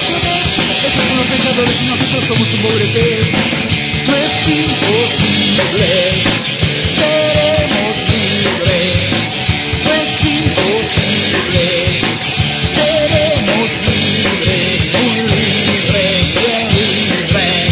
emociones. Ellos son los pescadores y nosotros somos un pobre pez. No es imposible, seremos libres. No es imposible, seremos libres, muy libres, bien libres.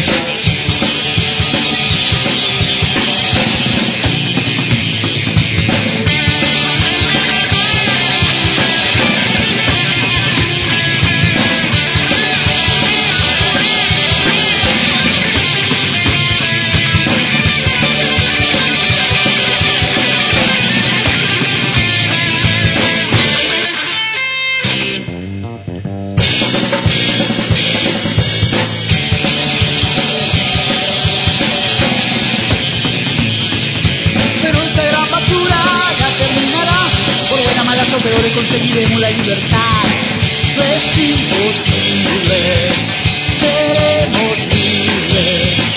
Pero le conseguiremos la libertad. No es imposible, seremos libres.